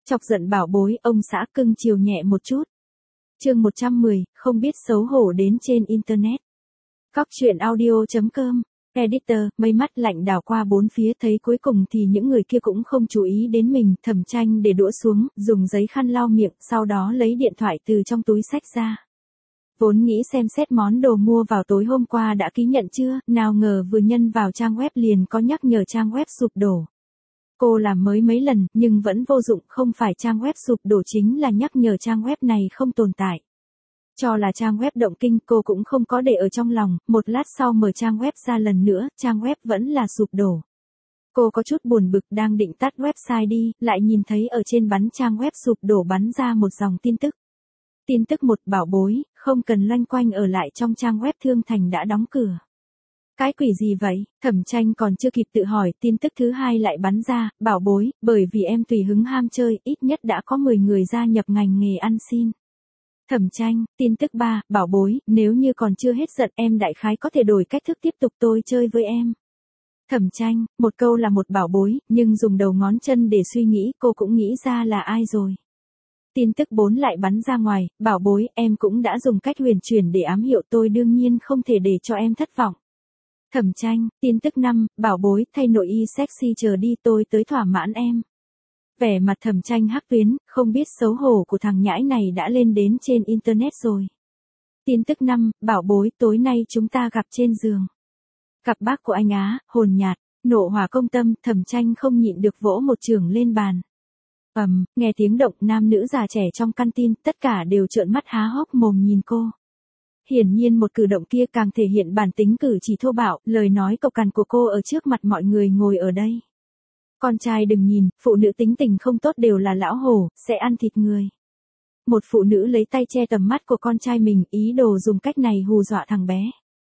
Chọc giận bảo bối, ông xã cưng chiều nhẹ một chút. Chương 110, không biết xấu hổ đến trên internet. Cóc truyện audio.com. Editor, mây mắt lạnh đảo qua bốn phía, thấy cuối cùng thì những người kia cũng không chú ý đến mình. Thẩm Tranh để đũa xuống, dùng giấy khăn lau miệng, sau đó lấy điện thoại từ trong túi xách ra. Vốn nghĩ xem xét món đồ mua vào tối hôm qua đã ký nhận chưa, nào ngờ vừa nhân vào trang web liền có nhắc nhở trang web sụp đổ. Cô làm mới mấy lần, nhưng vẫn vô dụng, không phải trang web sụp đổ chính là nhắc nhở trang web này không tồn tại. Cho là trang web động kinh, cô cũng không có để ở trong lòng, một lát sau mở trang web ra lần nữa, trang web vẫn là sụp đổ. Cô có chút buồn bực, đang định tắt website đi, lại nhìn thấy ở trên bắn trang web sụp đổ bắn ra một dòng tin tức. Tin tức 1, bảo bối, không cần loanh quanh ở lại trong trang web Thương Thành đã đóng cửa. Cái quỷ gì vậy? Thẩm Tranh còn chưa kịp tự hỏi, tin tức thứ 2 lại bắn ra, bảo bối, bởi vì em tùy hứng ham chơi, ít nhất đã có 10 người gia nhập ngành nghề ăn xin. Thẩm Tranh, tin tức 3, bảo bối, nếu như còn chưa hết giận em đại khái có thể đổi cách thức tiếp tục tôi chơi với em. Thẩm Tranh, một câu là một bảo bối, nhưng dùng đầu ngón chân để suy nghĩ cô cũng nghĩ ra là ai rồi. Tin tức 4 lại bắn ra ngoài, bảo bối, em cũng đã dùng cách huyền chuyển để ám hiệu tôi đương nhiên không thể để cho em thất vọng. Thẩm Tranh, tin tức 5, bảo bối, thay nội y sexy chờ đi tôi tới thỏa mãn em. Vẻ mặt Thẩm Tranh hắc tuyến, không biết xấu hổ của thằng nhãi này đã lên đến trên internet rồi. Tin tức 5, bảo bối, tối nay chúng ta gặp trên giường. Cặp bác của anh Á, hồn nhạt, nộ hỏa công tâm, Thẩm Tranh không nhịn được vỗ một chưởng lên bàn. Nghe tiếng động, nam nữ già trẻ trong căn tin, tất cả đều trợn mắt há hốc mồm nhìn cô. Hiển nhiên một cử động kia càng thể hiện bản tính cử chỉ thô bạo, lời nói cộc cằn của cô ở trước mặt mọi người ngồi ở đây. Con trai đừng nhìn, phụ nữ tính tình không tốt đều là lão hổ, sẽ ăn thịt người. Một phụ nữ lấy tay che tầm mắt của con trai mình, ý đồ dùng cách này hù dọa thằng bé.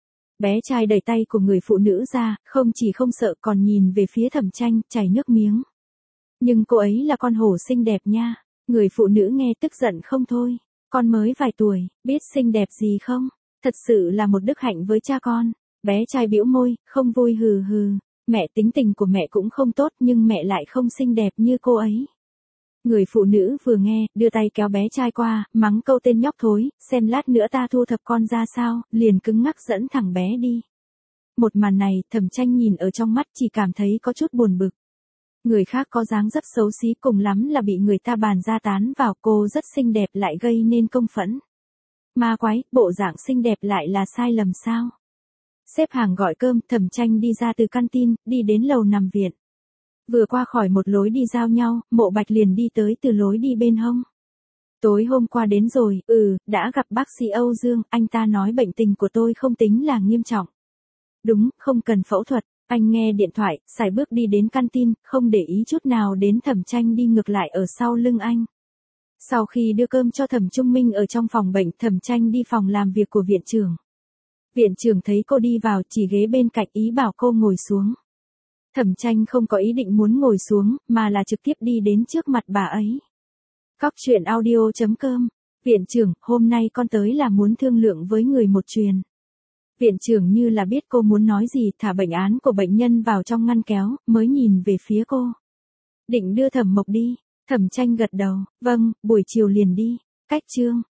Bé trai đẩy tay của người phụ nữ ra, không chỉ không sợ còn nhìn về phía Thẩm Tranh, chảy nước miếng. Nhưng cô ấy là con hổ xinh đẹp nha. Người phụ nữ nghe tức giận không thôi. Con mới vài tuổi, biết xinh đẹp gì không? Thật sự là một đức hạnh với cha con. Bé trai bĩu môi, không vui hừ hừ. Mẹ tính tình của mẹ cũng không tốt nhưng mẹ lại không xinh đẹp như cô ấy. Người phụ nữ vừa nghe, đưa tay kéo bé trai qua, mắng câu tên nhóc thối, xem lát nữa ta thu thập con ra sao, liền cứng ngắc dẫn thằng bé đi. Một màn này, Thẩm Tranh nhìn ở trong mắt chỉ cảm thấy có chút buồn bực. Người khác có dáng dấp xấu xí cùng lắm là bị người ta bàn ra tán vào, cô rất xinh đẹp lại gây nên công phẫn. Ma quái, bộ dạng xinh đẹp lại là sai lầm sao? Xếp hàng gọi cơm, Thẩm Tranh đi ra từ căn tin, đi đến lầu nằm viện. Vừa qua khỏi một lối đi giao nhau, Mộ Bạch liền đi tới từ lối đi bên hông. Tối hôm qua đến rồi, đã gặp bác sĩ Âu Dương, anh ta nói bệnh tình của tôi không tính là nghiêm trọng. Đúng, không cần phẫu thuật. Anh nghe điện thoại, sải bước đi đến căn tin, không để ý chút nào đến Thẩm Tranh đi ngược lại ở sau lưng anh. Sau khi đưa cơm cho Thẩm Trung Minh ở trong phòng bệnh, Thẩm Tranh đi phòng làm việc của viện trưởng. Viện trưởng thấy cô đi vào, chỉ ghế bên cạnh ý bảo cô ngồi xuống. Thẩm Tranh không có ý định muốn ngồi xuống, mà là trực tiếp đi đến trước mặt bà ấy. Cóc truyện audio.com. Viện trưởng, hôm nay con tới là muốn thương lượng với người một chuyện. Viện trưởng như là biết cô muốn nói gì, thả bệnh án của bệnh nhân vào trong ngăn kéo, mới nhìn về phía cô. Định đưa Thẩm Mộc đi. Thẩm Tranh gật đầu, vâng, buổi chiều liền đi. Cách chương.